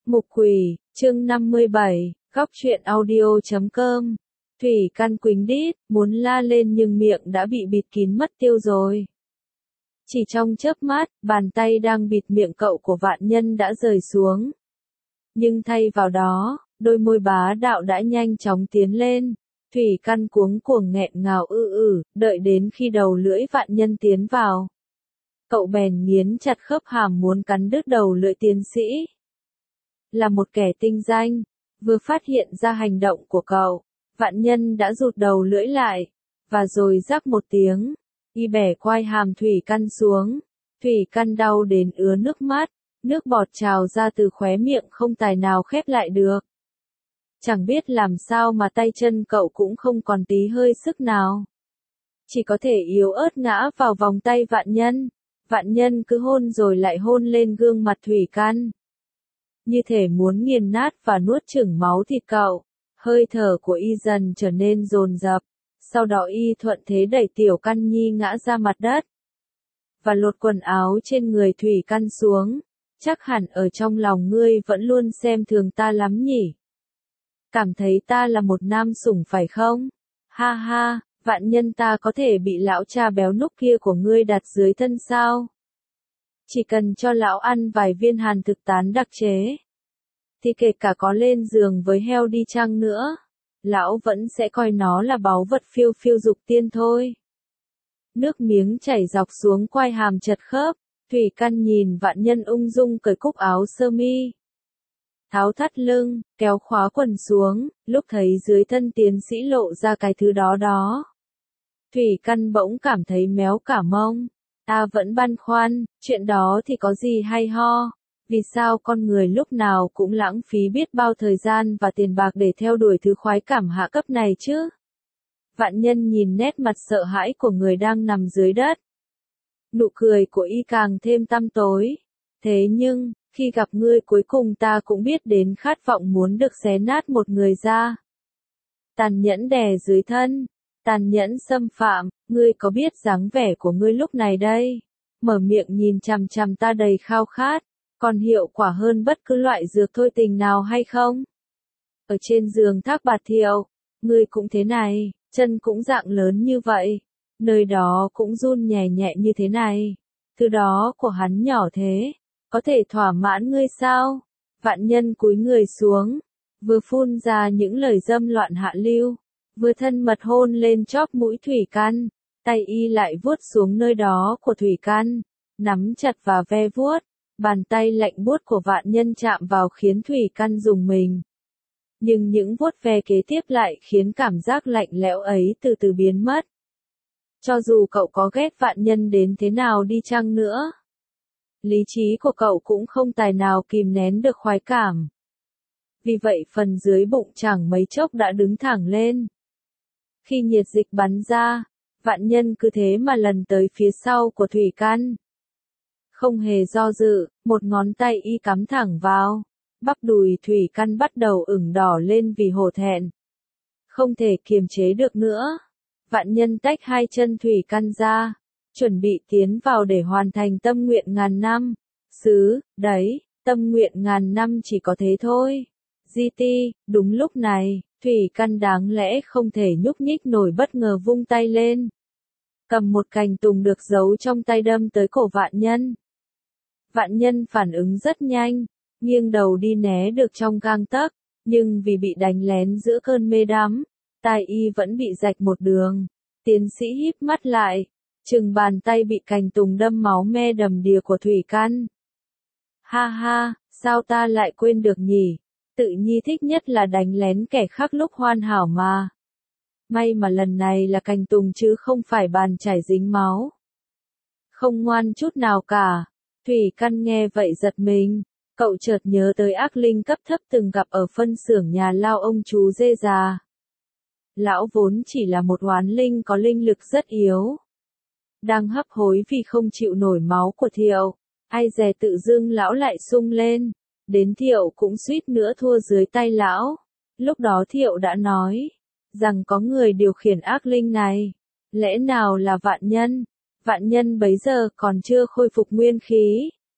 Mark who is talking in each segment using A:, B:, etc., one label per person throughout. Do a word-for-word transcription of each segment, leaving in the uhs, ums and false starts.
A: Mục Quỷ, chương năm mươi bảy, góc truyện audio chấm com. Thủy Căn quỳnh đít, muốn la lên nhưng miệng đã bị bịt kín mất tiêu rồi. Chỉ trong chớp mắt, bàn tay đang bịt miệng cậu của Vạn Nhân đã rời xuống. Nhưng thay vào đó, đôi môi bá đạo đã nhanh chóng tiến lên. Thủy Căn cuống cuồng nghẹn ngào ư ử, đợi đến khi đầu lưỡi Vạn Nhân tiến vào. Cậu bèn nghiến chặt khớp hàm muốn cắn đứt đầu lưỡi tiến sĩ. Là một kẻ tinh danh, vừa phát hiện ra hành động của cậu, Vạn Nhân đã rụt đầu lưỡi lại, và rồi rắc một tiếng, y bẻ quai hàm Thủy Căn xuống. Thủy Căn đau đến ứa nước mắt, nước bọt trào ra từ khóe miệng không tài nào khép lại được. Chẳng biết làm sao mà tay chân cậu cũng không còn tí hơi sức nào. Chỉ có thể yếu ớt ngã vào vòng tay Vạn Nhân. Vạn Nhân cứ hôn rồi lại hôn lên gương mặt Thủy Căn, như thể muốn nghiền nát và nuốt chửng máu thịt cậu. Hơi thở của y dần trở nên dồn dập, sau đó y thuận thế đẩy Tiểu Căn Nhi ngã ra mặt đất, và lột quần áo trên người Thủy Căn xuống. Chắc hẳn ở trong lòng ngươi vẫn luôn xem thường ta lắm nhỉ? Cảm thấy ta là một nam sủng phải không? Ha ha, Vạn Nhân, ta có thể bị lão cha béo núc kia của ngươi đặt dưới thân sao? Chỉ cần cho lão ăn vài viên hàn thực tán đặc chế, thì kể cả có lên giường với heo đi chăng nữa, lão vẫn sẽ coi nó là báu vật phiêu phiêu dục tiên thôi. Nước miếng chảy dọc xuống quai hàm chật khớp, Thủy Căn nhìn Vạn Nhân ung dung cởi cúc áo sơ mi, tháo thắt lưng, kéo khóa quần xuống, lúc thấy dưới thân tiến sĩ lộ ra cái thứ đó đó. Thủy Căn bỗng cảm thấy méo cả mông. Ta vẫn băn khoăn, chuyện đó thì có gì hay ho? Vì sao con người lúc nào cũng lãng phí biết bao thời gian và tiền bạc để theo đuổi thứ khoái cảm hạ cấp này chứ? Vạn Nhân nhìn nét mặt sợ hãi của người đang nằm dưới đất. Nụ cười của y càng thêm tăm tối. Thế nhưng, khi gặp ngươi cuối cùng ta cũng biết đến khát vọng muốn được xé nát một người ra. Tàn nhẫn đè dưới thân, tàn nhẫn xâm phạm, ngươi có biết dáng vẻ của ngươi lúc này đây? Mở miệng nhìn chằm chằm ta đầy khao khát, còn hiệu quả hơn bất cứ loại dược thôi tình nào hay không? Ở trên giường Thác Bạt Thiệu, ngươi cũng thế này, chân cũng dạng lớn như vậy, nơi đó cũng run nhẹ nhẹ như thế này. Thứ đó của hắn nhỏ thế, có thể thỏa mãn ngươi sao? Vạn Nhân cúi người xuống, vừa phun ra những lời dâm loạn hạ lưu, vừa thân mật hôn lên chóp mũi Thủy Căn. Tay y lại vuốt xuống nơi đó của Thủy Căn, nắm chặt và ve vuốt. Bàn tay lạnh buốt của Vạn Nhân chạm vào khiến Thủy Căn rùng mình. Nhưng những vuốt ve kế tiếp lại khiến cảm giác lạnh lẽo ấy từ từ biến mất. Cho dù cậu có ghét Vạn Nhân đến thế nào đi chăng nữa, lý trí của cậu cũng không tài nào kìm nén được khoái cảm. Vì vậy phần dưới bụng chẳng mấy chốc đã đứng thẳng lên. Khi nhiệt dịch bắn ra, Vạn Nhân cứ thế mà lần tới phía sau của Thủy Căn. Không hề do dự, một ngón tay y cắm thẳng vào. Bắp đùi Thủy Căn bắt đầu ửng đỏ lên vì hổ thẹn. Không thể kiềm chế được nữa. Vạn Nhân tách hai chân Thủy Căn ra, chuẩn bị tiến vào để hoàn thành tâm nguyện ngàn năm. Sứ, đấy, tâm nguyện ngàn năm chỉ có thế thôi. Di ti, đúng lúc này, Thủy Căn đáng lẽ không thể nhúc nhích nổi bất ngờ vung tay lên, cầm một cành tùng được giấu trong tay đâm tới cổ Vạn Nhân. Vạn Nhân phản ứng rất nhanh, nghiêng đầu đi né được trong gang tấc, nhưng vì bị đánh lén giữa cơn mê đắm, tai y vẫn bị rạch một đường. Tiến sĩ híp mắt lại, chừng bàn tay bị cành tùng đâm máu me đầm đìa của Thủy Căn. Ha ha, sao ta lại quên được nhỉ? Tự nhi thích nhất là đánh lén kẻ khác lúc hoàn hảo mà. May mà lần này là cành tùng chứ không phải bàn chải dính máu. Không ngoan chút nào cả. Thủy Căn nghe vậy giật mình, cậu chợt nhớ tới ác linh cấp thấp từng gặp ở phân xưởng nhà lao ông chú dê già. Lão vốn chỉ là một oán linh có linh lực rất yếu, đang hấp hối vì không chịu nổi máu của Thiệu. Ai dè tự dưng lão lại sung lên, đến Thiệu cũng suýt nữa thua dưới tay lão. Lúc đó Thiệu đã nói rằng có người điều khiển ác linh này, lẽ nào là Vạn Nhân? Vạn Nhân bấy giờ còn chưa khôi phục nguyên khí,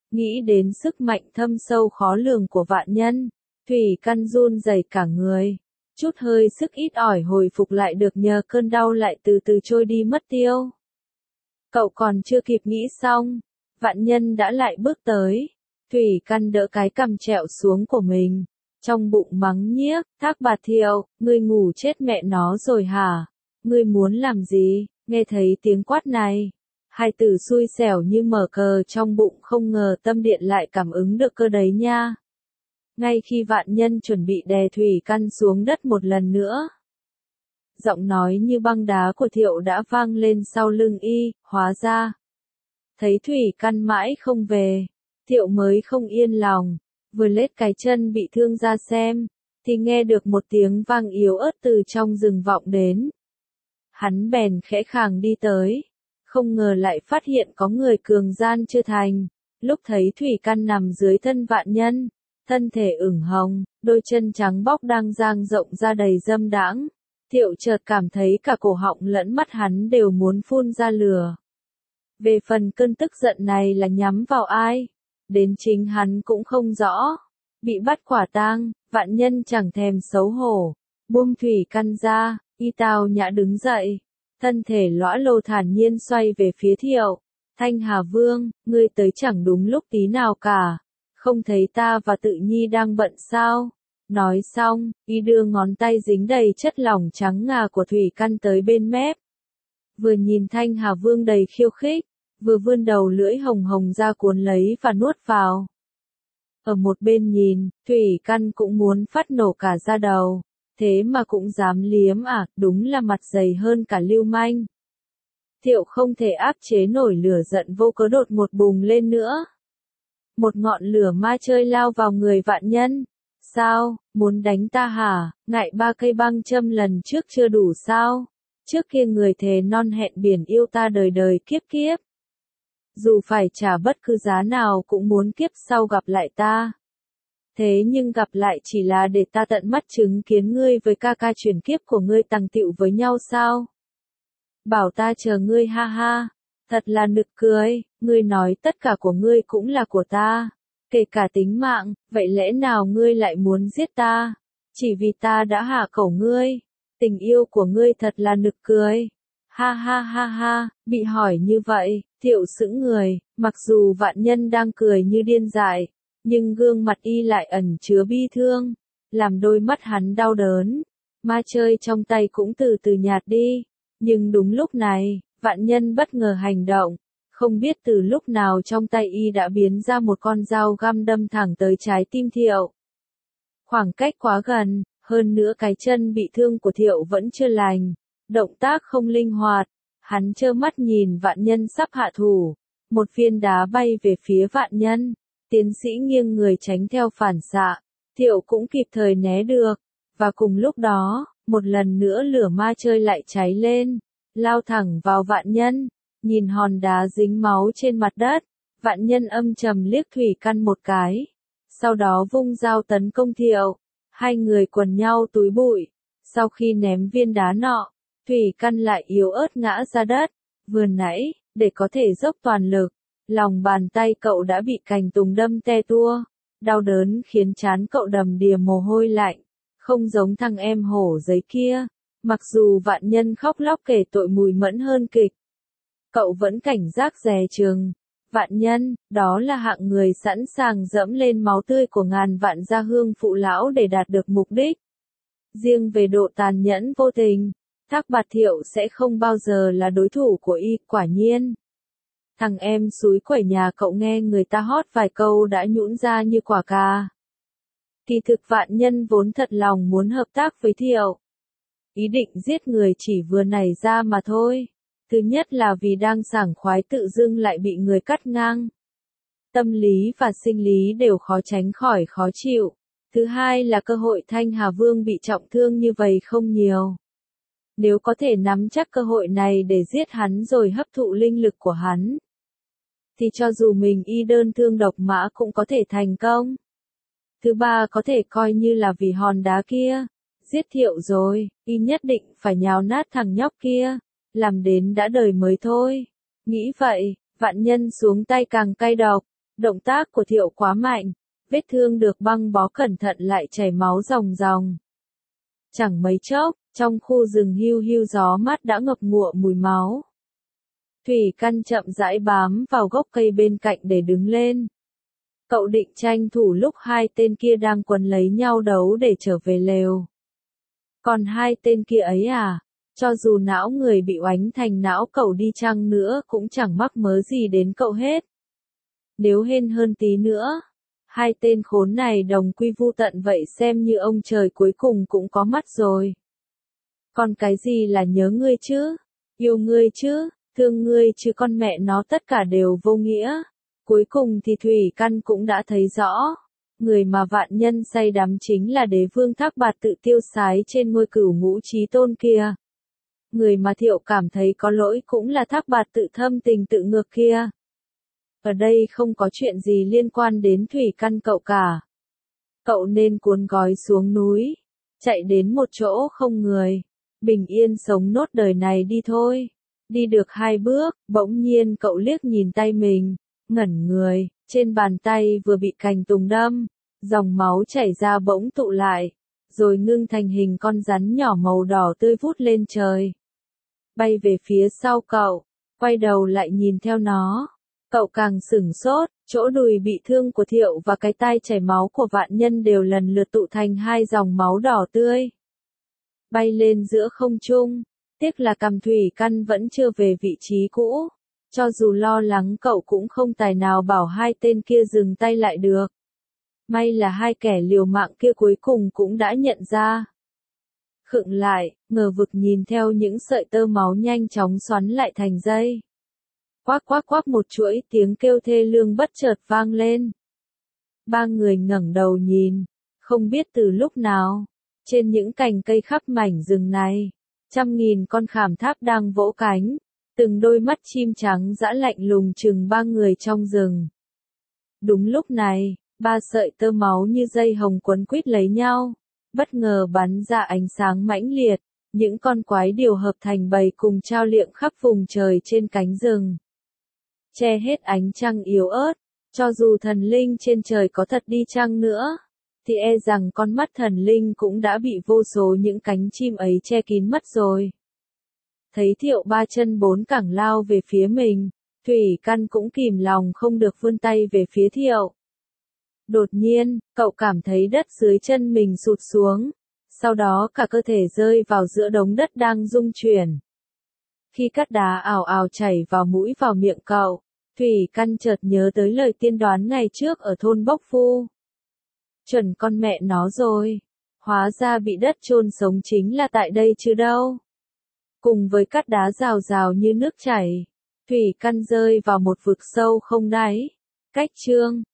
A: Nghĩ đến sức mạnh thâm sâu khó lường của vạn nhân, Thủy Căn run rẩy cả người. Chút hơi sức ít ỏi hồi phục lại được nhờ cơn đau lại từ từ trôi đi mất tiêu. Cậu còn chưa kịp nghĩ xong, vạn nhân đã lại bước tới. Thủy Căn đỡ cái cằm trẹo xuống của mình, trong bụng mắng nhiếc, Thác Bạt Thiệu, ngươi ngủ chết mẹ nó rồi hả? Ngươi muốn làm gì? Nghe thấy tiếng quát này, hai tử xui xẻo như mở cờ trong bụng không ngờ tâm điện lại cảm ứng được cơ đấy nha. Ngay khi vạn nhân chuẩn bị đè Thủy Căn xuống đất một lần nữa, giọng nói như băng đá của Thiệu đã vang lên sau lưng y, hóa ra. Thấy Thủy Căn mãi không về, Thiệu mới không yên lòng, vừa lết cái chân bị thương ra xem, thì nghe được một tiếng vang yếu ớt từ trong rừng vọng đến. Hắn bèn khẽ khàng đi tới, không ngờ lại phát hiện có người cường gian chưa thành, lúc thấy Thủy Căn nằm dưới thân vạn nhân, thân thể ửng hồng, đôi chân trắng bóc đang dang rộng ra đầy dâm đãng. Thiệu chợt cảm thấy cả cổ họng lẫn mắt hắn đều muốn phun ra lửa. Về phần cơn tức giận này là nhắm vào ai, đến chính hắn cũng không rõ. Bị bắt quả tang, vạn nhân chẳng thèm xấu hổ, buông Thủy Căn ra, y tào nhã đứng dậy, thân thể lõa lồ thản nhiên xoay về phía Thiệu. Thanh Hà Vương, ngươi tới chẳng đúng lúc tí nào cả, không thấy ta và Tự Nhi đang bận sao? Nói xong, y đưa ngón tay dính đầy chất lỏng trắng ngà của Thủy Căn tới bên mép. Vừa nhìn Thanh Hà Vương đầy khiêu khích, vừa vươn đầu lưỡi hồng hồng ra cuốn lấy và nuốt vào. Ở một bên nhìn, Thủy Căn cũng muốn phát nổ cả da đầu, thế mà cũng dám liếm à, đúng là mặt dày hơn cả lưu manh. Thiệu không thể áp chế nổi lửa giận vô cớ đột ngột bùng lên nữa. Một ngọn lửa ma chơi lao vào người vạn nhân. Sao, muốn đánh ta hả, ngại ba cây băng châm lần trước chưa đủ sao? Trước kia người thề non hẹn biển yêu ta đời đời kiếp kiếp. Dù phải trả bất cứ giá nào cũng muốn kiếp sau gặp lại ta. Thế nhưng gặp lại chỉ là để ta tận mắt chứng kiến ngươi với ca ca chuyển kiếp của ngươi tằng tựu với nhau sao? Bảo ta chờ ngươi ha ha, thật là nực cười, ngươi nói tất cả của ngươi cũng là của ta, kể cả tính mạng, vậy lẽ nào ngươi lại muốn giết ta? Chỉ vì ta đã hạ khẩu ngươi, tình yêu của ngươi thật là nực cười. Ha ha ha ha, bị hỏi như vậy, Thiệu sững người, mặc dù vạn nhân đang cười như điên dại, nhưng gương mặt y lại ẩn chứa bi thương, làm đôi mắt hắn đau đớn. Ma chơi trong tay cũng từ từ nhạt đi, nhưng đúng lúc này, vạn nhân bất ngờ hành động, không biết từ lúc nào trong tay y đã biến ra một con dao găm đâm thẳng tới trái tim Thiệu. Khoảng cách quá gần, hơn nữa cái chân bị thương của Thiệu vẫn chưa lành, động tác không linh hoạt, hắn trơ mắt nhìn vạn nhân sắp hạ thủ, một viên đá bay về phía vạn nhân, tiến sĩ nghiêng người tránh theo phản xạ, Thiệu cũng kịp thời né được, và cùng lúc đó, một lần nữa lửa ma chơi lại cháy lên, lao thẳng vào vạn nhân, nhìn hòn đá dính máu trên mặt đất, vạn nhân âm trầm liếc Thủy Căn một cái, sau đó vung dao tấn công Thiệu, hai người quần nhau túi bụi, sau khi ném viên đá nọ, Thủy Căn lại yếu ớt ngã ra đất, vừa nãy, để có thể dốc toàn lực, lòng bàn tay cậu đã bị cành tùng đâm te tua, đau đớn khiến trán cậu đầm đìa mồ hôi lạnh, không giống thằng em hổ giấy kia, mặc dù vạn nhân khóc lóc kể tội mùi mẫn hơn kịch. Cậu vẫn cảnh giác dè chừng, vạn nhân, đó là hạng người sẵn sàng dẫm lên máu tươi của ngàn vạn gia hương phụ lão để đạt được mục đích. Riêng về độ tàn nhẫn vô tình, Thác Bạt Thiệu sẽ không bao giờ là đối thủ của y, quả nhiên. Thằng em xúi quẩy nhà cậu nghe người ta hót vài câu đã nhũn ra như quả cà. Kỳ thực vạn nhân vốn thật lòng muốn hợp tác với Thiệu. Ý định giết người chỉ vừa nảy ra mà thôi. Thứ nhất là vì đang sảng khoái tự dưng lại bị người cắt ngang. Tâm lý và sinh lý đều khó tránh khỏi khó chịu. Thứ hai là cơ hội Thanh Hà Vương bị trọng thương như vậy không nhiều. Nếu có thể nắm chắc cơ hội này để giết hắn rồi hấp thụ linh lực của hắn, thì cho dù mình y đơn thương độc mã cũng có thể thành công. Thứ ba có thể coi như là vì hòn đá kia. Giết Thiệu rồi, y nhất định phải nhào nát thằng nhóc kia. Làm đến đã đời mới thôi. Nghĩ vậy, vạn nhân xuống tay càng cay độc. Động tác của Thiệu quá mạnh, vết thương được băng bó cẩn thận lại chảy máu ròng ròng. Chẳng mấy chốc, trong khu rừng hiu hiu gió mát đã ngập ngụa mùi máu. Thủy Căn chậm rãi bám vào gốc cây bên cạnh để đứng lên. Cậu định tranh thủ lúc hai tên kia đang quấn lấy nhau đấu để trở về lều. Còn hai tên kia ấy à, cho dù não người bị oánh thành não cậu đi chăng nữa cũng chẳng mắc mớ gì đến cậu hết. Nếu hên hơn tí nữa, hai tên khốn này đồng quy vu tận vậy xem như ông trời cuối cùng cũng có mắt rồi. Còn cái gì là nhớ ngươi chứ, yêu ngươi chứ, thương ngươi chứ con mẹ nó tất cả đều vô nghĩa. Cuối cùng thì Thủy Căn cũng đã thấy rõ, người mà vạn nhân say đắm chính là đế vương Thác Bạt tự tiêu sái trên ngôi cửu ngũ chí tôn kia. Người mà Thiệu cảm thấy có lỗi cũng là Thác Bạt tự thâm tình tự ngược kia. Ở đây không có chuyện gì liên quan đến Thủy Căn cậu cả. Cậu nên cuốn gói xuống núi, chạy đến một chỗ không người, bình yên sống nốt đời này đi thôi. Đi được hai bước, bỗng nhiên cậu liếc nhìn tay mình, ngẩn người, trên bàn tay vừa bị cành tùng đâm, dòng máu chảy ra bỗng tụ lại, rồi ngưng thành hình con rắn nhỏ màu đỏ tươi vút lên trời. Bay về phía sau cậu, quay đầu lại nhìn theo nó. Cậu càng sửng sốt, chỗ đùi bị thương của Thiệu và cái tai chảy máu của vạn nhân đều lần lượt tụ thành hai dòng máu đỏ tươi. Bay lên giữa không trung, tiếc là Cằm Thủy Căn vẫn chưa về vị trí cũ. Cho dù lo lắng cậu cũng không tài nào bảo hai tên kia dừng tay lại được. May là hai kẻ liều mạng kia cuối cùng cũng đã nhận ra. Khựng lại, ngờ vực nhìn theo những sợi tơ máu nhanh chóng xoắn lại thành dây. Quác quác quác một chuỗi tiếng kêu thê lương bất chợt vang lên. Ba người ngẩng đầu nhìn, không biết từ lúc nào, trên những cành cây khắp mảnh rừng này, trăm nghìn con khảm tháp đang vỗ cánh, từng đôi mắt chim trắng dã lạnh lùng chừng ba người trong rừng. Đúng lúc này, ba sợi tơ máu như dây hồng quấn quýt lấy nhau, bất ngờ bắn ra ánh sáng mãnh liệt, những con quái điểu hợp thành bầy cùng trao liệng khắp vùng trời trên cánh rừng. Che hết ánh trăng yếu ớt, cho dù thần linh trên trời có thật đi chăng nữa, thì e rằng con mắt thần linh cũng đã bị vô số những cánh chim ấy che kín mất rồi. Thấy Thiệu ba chân bốn cẳng lao về phía mình, Thủy Căn cũng kìm lòng không được vươn tay về phía Thiệu. Đột nhiên, cậu cảm thấy đất dưới chân mình sụt xuống, sau đó cả cơ thể rơi vào giữa đống đất đang rung chuyển. Khi cát đá ào ào chảy vào mũi vào miệng cậu, Thủy Căn chợt nhớ tới lời tiên đoán ngày trước ở thôn Bốc Phu. Chuẩn con mẹ nó rồi, hóa ra bị đất chôn sống chính là tại đây chứ đâu. Cùng với cát đá rào rào như nước chảy, Thủy Căn rơi vào một vực sâu không đáy. Cách chương